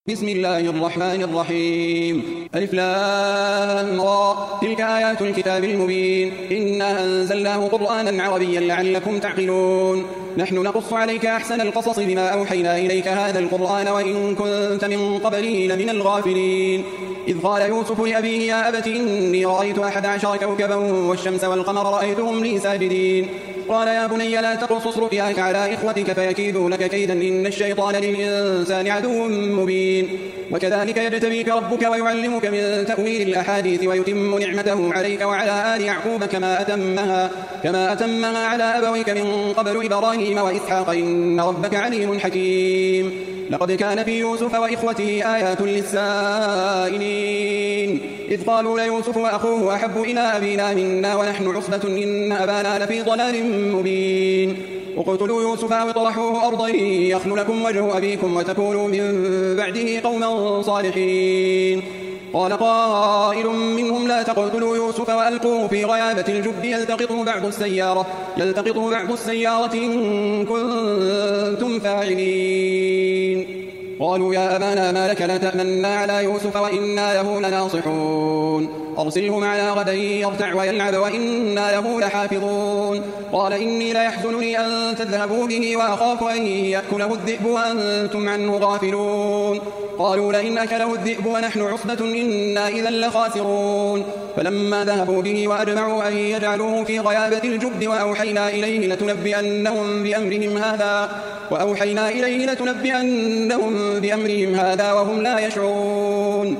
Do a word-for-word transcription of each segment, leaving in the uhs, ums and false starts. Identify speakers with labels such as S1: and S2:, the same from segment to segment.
S1: بسم الله الرحمن الرحيم ألف لام را تلك آيات الكتاب المبين إنا أنزلناه قرآنا عربيا لعلكم تعقلون نحن نقص عليك أحسن القصص بما أوحينا إليك هذا القرآن وإن كنت من قبله لمن الغافلين إذ قال يوسف لأبيه يا أبت إني رأيت أحد عشر كوكبا والشمس والقمر رأيتهم لي ساجدين قال يا بني لا تقصص رؤياك على إخوتك فيكيدوا لك كيدا إن الشيطان للإنسان عدو مبين وكذلك يجتبيك ربك ويعلمك من تأويل الأحاديث ويتم نعمته عليك وعلى آل يعقوب كما أتمها, كما أتمها على أبويك من قبل إبراهيم وإسحاق إن ربك عليم حكيم لقد كان في يوسف وإخوته آيات للسائلين إذ قالوا ليوسف وأخوه أحب إلى أبينا منا ونحن عصبة إن أبانا لفي ضلال مبين اقتلوا يوسف أو اطرحوه أرضا يخل لكم وجه أبيكم وتكونوا من بعده قوما صالحين قال قائل منهم لا تقتلوا يوسف وألقوه في غيابة الجب يلتقطه بعض السيارة, يلتقطه بعض السيارة إن كنتم فاعلين قالوا يا أبانا ما لك لا تأمنا على يوسف وإنا له لناصحون أرسله معنا غدا يرتع ويلعب وإنا له لحافظون قال إني ليحزنني أن تذهبوا به وأخاف أن يأكله الذئب وأنتم عنه غافلون قالوا لئن أكله الذئب ونحن عصبة إنا إذا لخاسرون فلما ذهبوا به وأجمعوا أن يجعلوه في غيابة الجب وأوحينا إليه لتنبئنهم بأمرهم هذا وأوحينا إليه لتنبئنهم بأمرهم هذا وهم لا يشعرون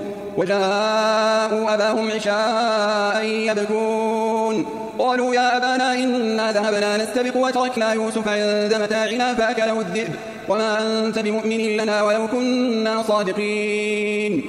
S1: وجاءوا أباهم عشاء يبكون قالوا يا أبانا إنا ذهبنا نستبق وتركنا يوسف عند متاعنا فأكله الذئب وما أنت بمؤمن لنا ولو كنا صادقين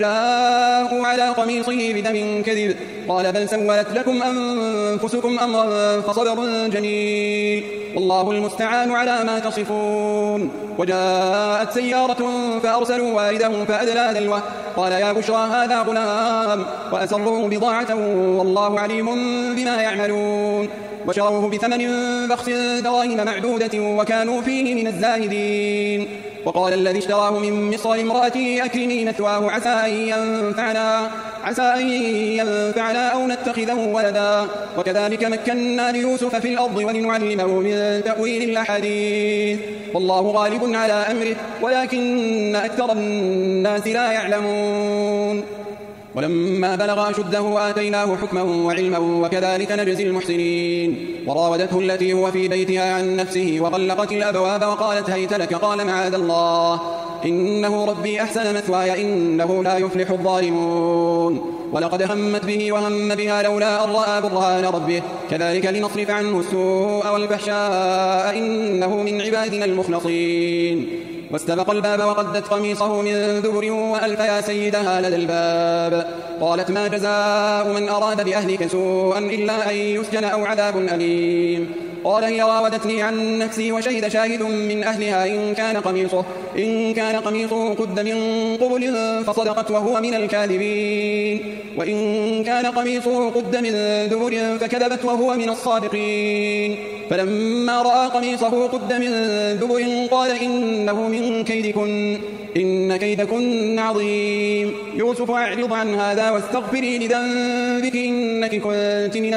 S1: وجاءوا على قميصه بدم كذب قال بل سولت لكم أنفسكم أمرا فصبر جميل والله المستعان على ما تصفون وجاءت سيارة فأرسلوا واردهم فأدلى دلوه قال يا بشرى هذا غلام وأسروا بضاعة والله عليم بما يعملون وشروه بثمن بخس دراهم معدودة وكانوا فيه من الزاهدين وقال الذي اشتراه من مصر امرأتي أكرمي مثواه عسى أن ينفعنا, عسى أن ينفعنا أو نتخذه ولدا وكذلك مكنا ليوسف في الأرض ولنعلمه من تأويل الأحاديث والله غالب على أمره ولكن أكثر الناس لا يعلمون ولما بلغ أشده آتيناه حكما وعلما وكذلك نجزي المحسنين وراودته التي هو في بيتها عن نفسه وغلقت الأبواب وقالت هيت لك قال معاذ الله إنه ربي أحسن مثواي إنه لا يفلح الظالمون ولقد همت به وهم بها لولا أن رأى برهان ربه كذلك لنصرف عنه السوء والفحشاء إنه من عبادنا المخلصين واستبق الباب وقدت قميصه من دبر وألف يا سيدها لدى الباب قالت ما جزاء من أراد بأهلك سوءا إلا أن يسجن أو عذاب أليم قال هي راودتني عن نفسي وشهد شاهد من أهلها إن كان قميصه, إن كان قميصه قد من قبل فصدقت وهو من الكاذبين وإن كان قميصه قد من دبر فكذبت وهو من الصادقين فلما رأى قميصه قد من دبر قال إنه من كيدكن إن كيدكن عظيم يوسف أعرض عن هذا واستغفري لذنبك إنك كنت من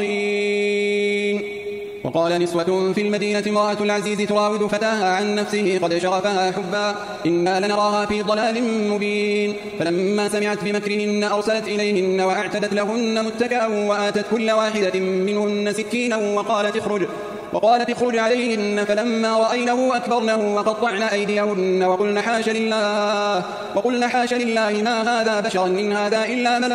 S1: الخاطئين وقال نسوة في المدينة امرأة العزيز تراود فتاها عن نفسه قد شغفها حبا إنا لنراها في ضلال مبين فلما سمعت بمكرهن أرسلت إليهن وأعتدت لهن متكئا وآتت كل واحدة منهن سكينا وقالت اخرج وقالت اخرج عليهن فلما رأينه أكبرنه وقطعن أيديهن وقلن حاش لله وقلن حاش لله ما هذا بشرا إن هذا إلا ملك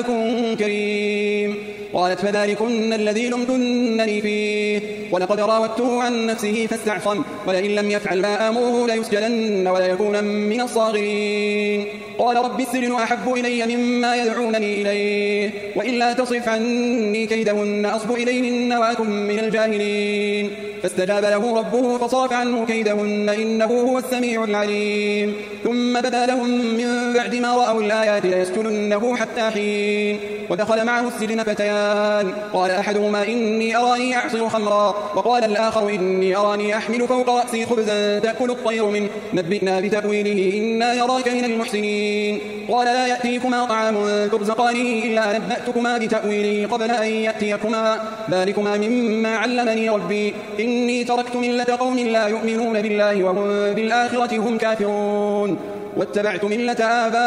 S1: كريم قالت فذلكن الذي لمتنني فيه ولقد راودته عن نفسه فاستعصم ولئن لم يفعل ما آمره ليسجنن وليكون من الصاغرين قال رب السجن أحب إلي مما يدعونني إليه وإلا تصرف عني كيدهن أصب إليهن وأكن من الجاهلين فاستجاب له ربه فصرف عنه كيدهن إنه هو السميع العليم ثم بدا لهم من بعد ما رأوا الآيات ليسجننه حتى حين. ودخل معه السجن فتيان، قال أحدهما إني أراني أعصر خمرا، وقال الآخر إني أراني أحمل فوق رأسي خبزا تأكل الطير منه، نبئنا بتأويله إنا نراك من المحسنين. قال لا يأتيكما طعام ترزقانه إلا نبأتكما بتأويله قبل أن يأتيكما، ذلكما مما علمني ربي، إني تركت ملة قوم لا يؤمنون بالله وهم بالآخرة هم كافرون، واتبعت ملة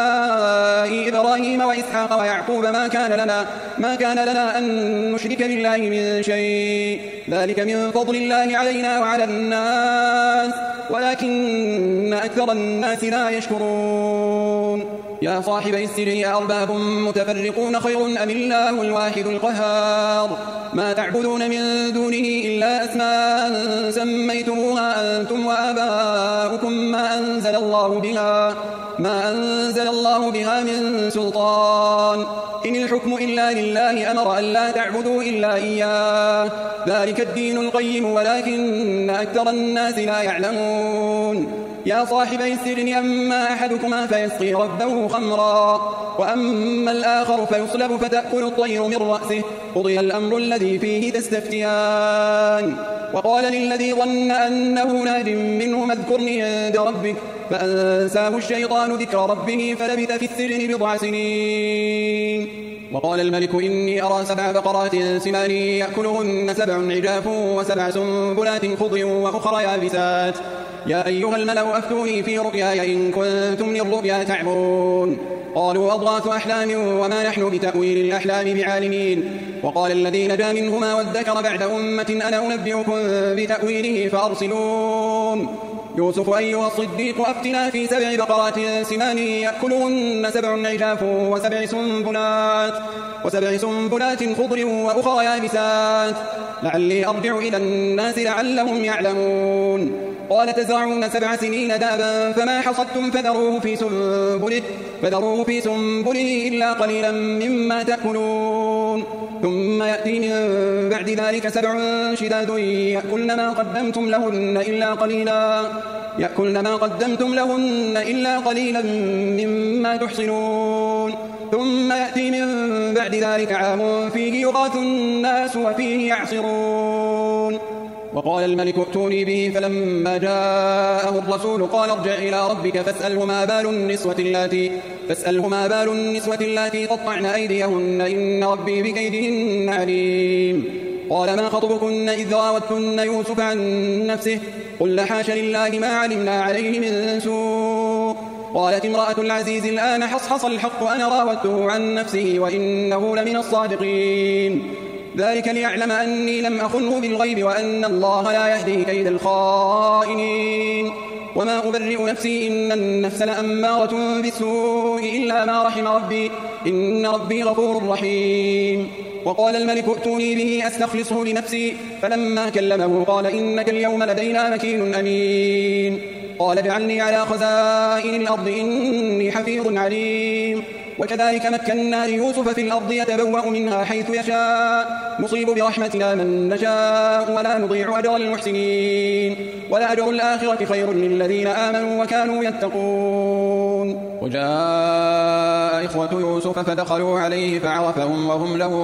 S1: آبائي إبراهيم وإسحاق ويعقوب ما كان لنا ما كان لنا أن نشرك بالله من شيء، ذلك من فضل الله علينا وعلى الناس ولكن أكثر الناس لا يشكرون. يا صاحبي السجن أأرباب متفرقون خير أم الله الواحد القهار؟ ما تعبدون من دونه إلا أسماء سميتموها أنتم وآباؤكم ما أنزل الله بها ما أنزل الله بها من سلطان، إن الحكم إلا لله أمر أن لا تعبدوا إلا إياه، ذلك الدين القيم ولكن أكثر الناس لا يعلمون. يا صاحبي السجن أما أحدكما فيسقي ربه خمرا، وأما الآخر فيصلب فتأكل الطير من رأسه، قضي الأمر الذي فيه تستفتيان. وقال للذي ظن أنه ناج منه اذكرني عند ربك، فأنساه الشيطان ذكر ربه فلبث في السجن بضع سنين. وقال الملك إني أرى سبع بقرات سمان يأكلهن سبع عجاف وسبع سنبلات خضر وأخرى يابسات، يا أيها الملأ أفتوني في رؤياي إن كنتم للرؤيا تعبرون. قالوا أضغاث أحلام وما نحن بتأويل الأحلام بعالمين. وقال الذي نجا منهما وادكر بعد أمة أنا أنبئكم بتأويله فأرسلون. يوسف أيها الصديق أفتنا في سبع بقرات سمان يأكلهن سبع عجاف وسبع سنبلات وسبع سنبلات خضر وأخرى يابسات لعلي أرجع إلى الناس لعلهم يعلمون. قال تزرعون سبع سنين دابا فما حصدتم فذروه في سنبله فذروه في سنبله إلا قليلا مما تأكلون. ثم يأتي من بعد ذلك سبع شداد يأكلن ما قدمتم لهن إلا قليلا يأكلن ما قدمتم لهن إلا قليلا مما تحصنون. ثم يأتي من بعد ذلك عام فيه يغاث الناس وفيه يعصرون. وقال الملك ائتوني به فلما جاءه الرسول قال ارجع إلى ربك فاسأله ما بال النسوة اللاتي فاسأله ما بال النسوة اللاتي قطعن أيديهن إن ربي بكيدهن عليم. قال ما خطبكن إذ راوتن يوسف عن نفسه قل حاش لله ما علمنا عليه من سوء. قالت امرأة العزيز الآن حصحص الحق أنا راودته عن نفسه وإنه لمن الصادقين. ذلك ليعلم أني لم أخنه بالغيب وأن الله لا يهدي كيد الخائنين. وما أبرئ نفسي إن النفس لأمارة بالسوء إلا ما رحم ربي إن ربي غفور رحيم. وقال الملك ائتوني به أستخلصه لنفسي فلما كلمه قال إنك اليوم لدينا مكين أمين. قال اجعلني على خزائن الأرض إني حفيظ عليم. وكذلك مكنا ليوسف في الأرض يتبوأ منها حيث يشاء نصيب برحمتنا من نشاء ولا نضيع أجر المحسنين ولأجر الآخرة خير للذين آمنوا وكانوا يتقون. وجاء إخوة يوسف فدخلوا عليه فعرفهم وهم له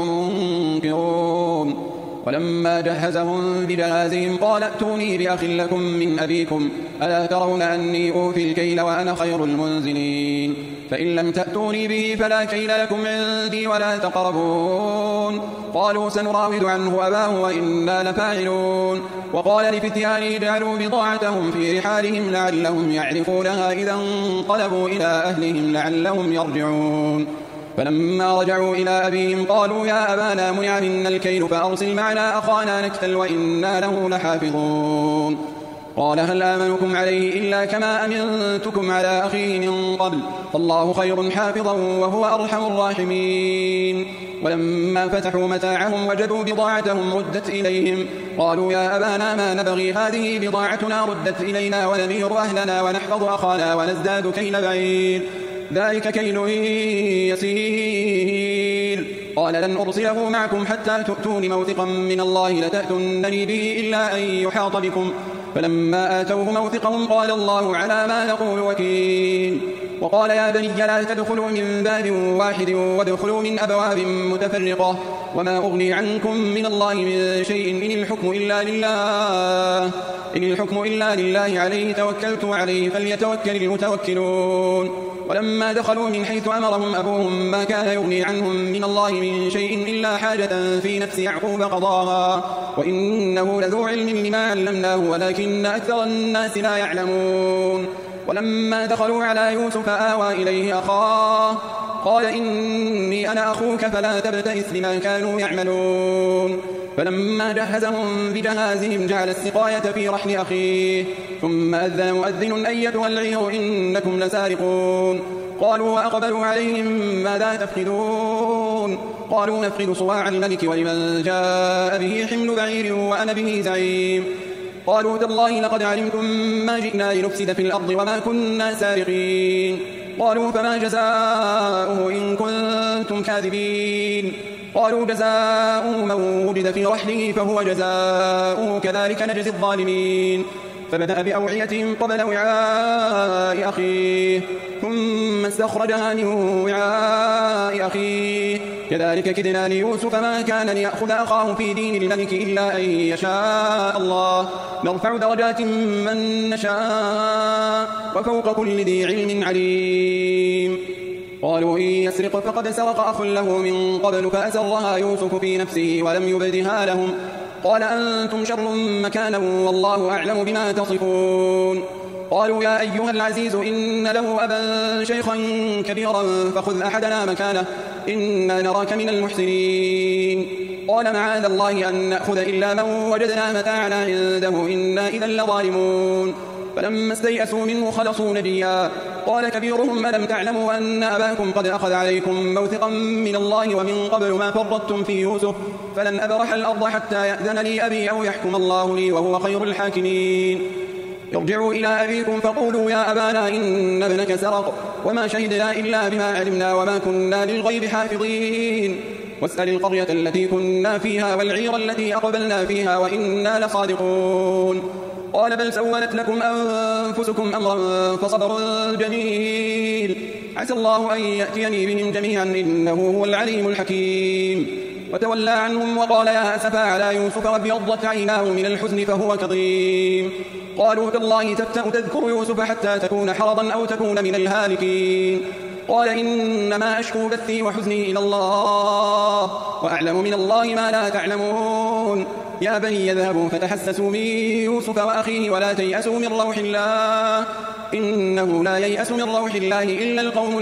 S1: منكرون. ولما جهزهم بجهازهم قال ائتوني بأخ لكم من أبيكم ألا ترون أني أوفي الكيل وأنا خير المنزلين فإن لم تأتوني به فلا كيل لكم عندي ولا تقربون. قالوا سنراود عنه أباه وإنا لفاعلون. وقال لفتيانه اجعلوا بضاعتهم في رحالهم لعلهم يعرفونها إذا انقلبوا إلى أهلهم لعلهم يرجعون. فلما رجعوا إلى أبيهم قالوا يا أبانا منع منا الكيل فأرسل معنا أخانا نكتل وإنا له لحافظون. قال هل آمنكم عليه إلا كما أمنتكم على أخيه من قبل فالله خير حافظا وهو أرحم الراحمين. ولما فتحوا متاعهم وجدوا بضاعتهم ردت إليهم قالوا يا أبانا ما نبغي هذه بضاعتنا ردت إلينا ونمير أهلنا ونحفظ أخانا ونزداد كيل بعير ذلك كيل يسير. قال لن أرسله معكم حتى تؤتون موثقا من الله لتأتونني به إلا أن يحاط بكم فلما آتوه موثقهم قال الله على ما نقول وكيل. وقال يا بني لا تدخلوا من باب واحد وادخلوا من أبواب متفرقة وما أغني عنكم من الله من شيء إن الحكم إلا لله إن الحكم إلا لله عليه توكلت وعليه فليتوكل المتوكلون. ولما دخلوا من حيث أمرهم أبوهم ما كان يغني عنهم من الله من شيء إلا حاجة في نفس يعقوب قضاها وإنه لذو علم لما علمناه ولكن أكثر الناس لا يعلمون. ولما دخلوا على يوسف آوى إليه أخاه قال إني أنا أخوك فلا تبتئس بما كانوا يعملون. فلما جهزهم بجهازهم جعل السقاية في رحل أخيه ثم أذن مؤذن أيتها العير إنكم لسارقون. قالوا وأقبلوا عليهم ماذا تفقدون قالوا نفقد صواع الملك ولمن جاء به حمل بعير وأنا به زعيم. قالوا تالله لقد علمتم ما جئنا لنفسد في الأرض وما كنا سارقين. قالوا فما جزاؤه إن كنتم كاذبين. قالوا جزاؤه من وجد في رحله فهو جزاؤه كذلك نجزي الظالمين. فبدأ بأوعيتهم قبل وعاء أخيه ثم استخرجها من وعاء أخيه كذلك كدنا ليوسف ما كان ليأخذ أخاه في دين الملك إلا أن يشاء الله نرفع درجات من نشاء وفوق كل ذي علم عليم. قالوا إن يسرق فقد سرق أخ له من قبل فأسرها يوسف في نفسه ولم يبدها لهم قال أنتم شر مكانا والله أعلم بما تصفون. قالوا يا أيها العزيز إن له أبا شيخا كبيرا فخذ أحدنا مكانه إنا نراك من المحسنين. قال معاذ الله أن نأخذ إلا من وجدنا متاعنا عنده إنا إذا لظالمون. فلما استيئسوا منه خلصوا نجيا قال كبيرهم ألم تعلموا أن أباكم قد أخذ عليكم موثقا من الله ومن قبل ما فرطتم في يوسف فلن أبرح الأرض حتى يأذن لي أبي أو يحكم الله لي وهو خير الحاكمين. ارجعوا إلى أبيكم فقولوا يا أبانا إن ابنك سرق وما شهدنا إلا بما علمنا وما كنا للغيب حافظين. واسأل القرية التي كنا فيها والعير التي أقبلنا فيها وإنا لصادقون. قال بل سولت لكم أنفسكم أمرا فصبر جميل عسى الله أن يأتيني بهم جميعا إنه هو العليم الحكيم. وتولى عنهم وقال يا أسفا على يوسف وابيضت عيناه من الحزن فهو كظيم. قالوا تالله تفتأ تذكر يوسف حتى تكون حرضا أو تكون من الهالكين. قال إنما أشكو بثي وحزني إلى الله وأعلم من الله ما لا تعلمون. يا بني يذهبوا فتحسسوا من يوسف وأخيه ولا تيأسوا من روح الله إنه لا ييأس من روح الله إلا القوم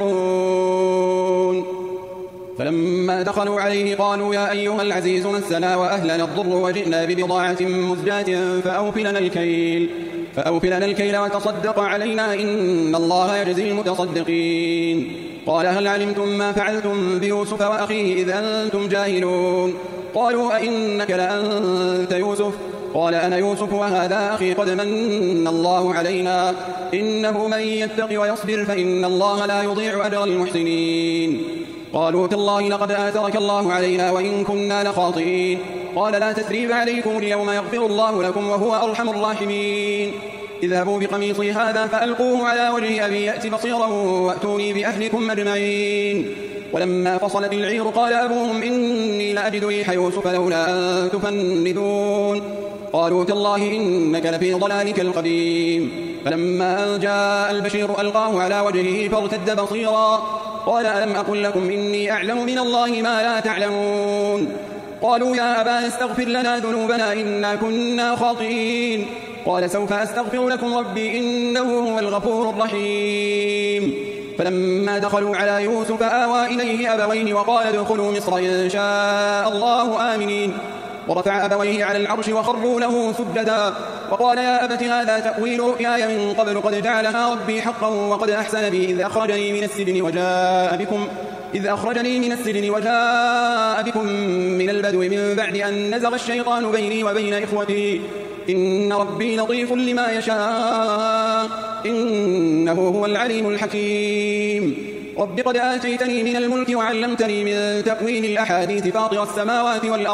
S1: الكافرون. فلما دخلوا عليه قالوا يا أيها العزيز مسنا وأهلنا الضر وجئنا ببضاعة مزجاة فأوفلنا الكيل فأوفلنا الكيل وتصدق علينا إن الله يجزي المتصدقين. قال هل علمتم ما فعلتم بيوسف وأخيه إذ أنتم جاهلون. قالوا أئنك لأنت يوسف قال أنا يوسف وهذا أخي قد من الله علينا إنه من يتق ويصبر فإن الله لا يضيع أجر المحسنين. قالوا تالله لقد آثرك الله علينا وإن كنا لخاطئين. قال لا تثريب عليكم اليوم يغفر الله لكم وهو أرحم الراحمين. اذهبوا بقميصي هذا فألقوه على وجه أبي يأت بصيرا وأتوني بأهلكم أجمعين. ولما فصلت العير قال أبوهم إني لأجد ريح يوسف لولا أن تفندون. قالوا تالله إنك لفي ضلالك القديم. فلما جاء البشير ألقاه على وجهه فارتد بصيرا قال ألم أقل لكم إني أعلم من الله ما لا تعلمون. قالوا يا أبانا استغفر لنا ذنوبنا إنا كنا خاطئين. قال سوف أستغفر لكم ربي إنه هو الغفور الرحيم. فلما دخلوا على يوسف آوى إليه أبويه وقال ادخلوا مصر إن شاء الله آمنين. ورفع أبويه على العرش وخروا له سجدا وقال يا أبت هذا تأويل رؤياي من قبل قد جعلها ربي حقا وقد أحسن بي إذ أخرجني من السجن وجاء بكم إذ أخرجني من السجن وجاء بكم من البدو من بعد أن نزغ الشيطان بيني وبين إخوتي إن ربي لطيف لما يشاء إنه هو العليم الحكيم. رب قد آتيتني من الملك وعلمتني من تأويل الأحاديث فاطر السماوات والأرض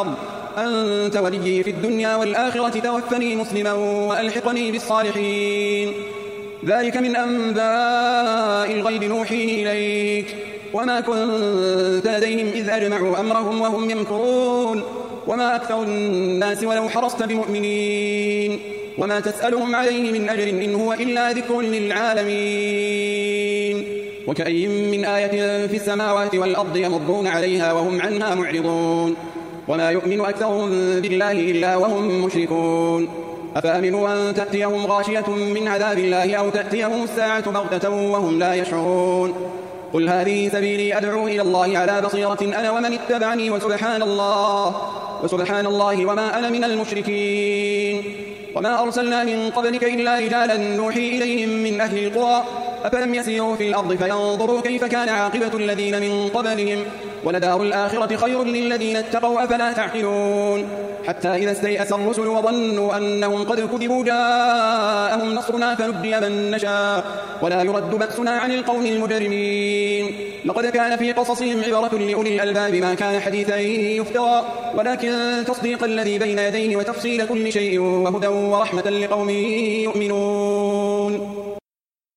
S1: أنت وليي في الدنيا والآخرة توفني مسلما وألحقني بالصالحين. ذلك من أنباء الغيب نوحيه إليك وما كنت لديهم إذ أجمعوا أمرهم وهم يمكرون وما أكثر الناس ولو حرصت بمؤمنين وما تسألهم عليه من أجر إن هو إلا ذكر للعالمين. وكأي من آية في السماوات والأرض يمرون عليها وهم عنها معرضون وما يؤمن أكثرهم بالله إلا وهم مشركون. أفأمنوا أن تأتيهم غاشية من عذاب الله أو تأتيهم الساعة بغتة وهم لا يشعرون. قل هذه سبيلي أدعو إلى الله على بصيرة أنا ومن اتبعني وسبحان الله وسبحان الله وما أنا من المشركين. وما أرسلنا من قبلك إلا رجالا نوحي إليهم من أهل القرى أفلم يسيروا في الأرض فينظروا كيف كان عاقبة الذين من قبلهم ولدار الآخرة خير للذين اتقوا أفلا تعقلون. حتى إذا استيأس الرسل وظنوا أنهم قد كذبوا جاءهم نصرنا فنجي من نشاء ولا يرد بأسنا عن القوم المجرمين. لقد كان في قصصهم عبرة لأولي الألباب ما كان حديثا يفترى ولكن تصديق الذي بين يديه وتفصيل كل شيء وهدى ورحمة لقوم يؤمنون.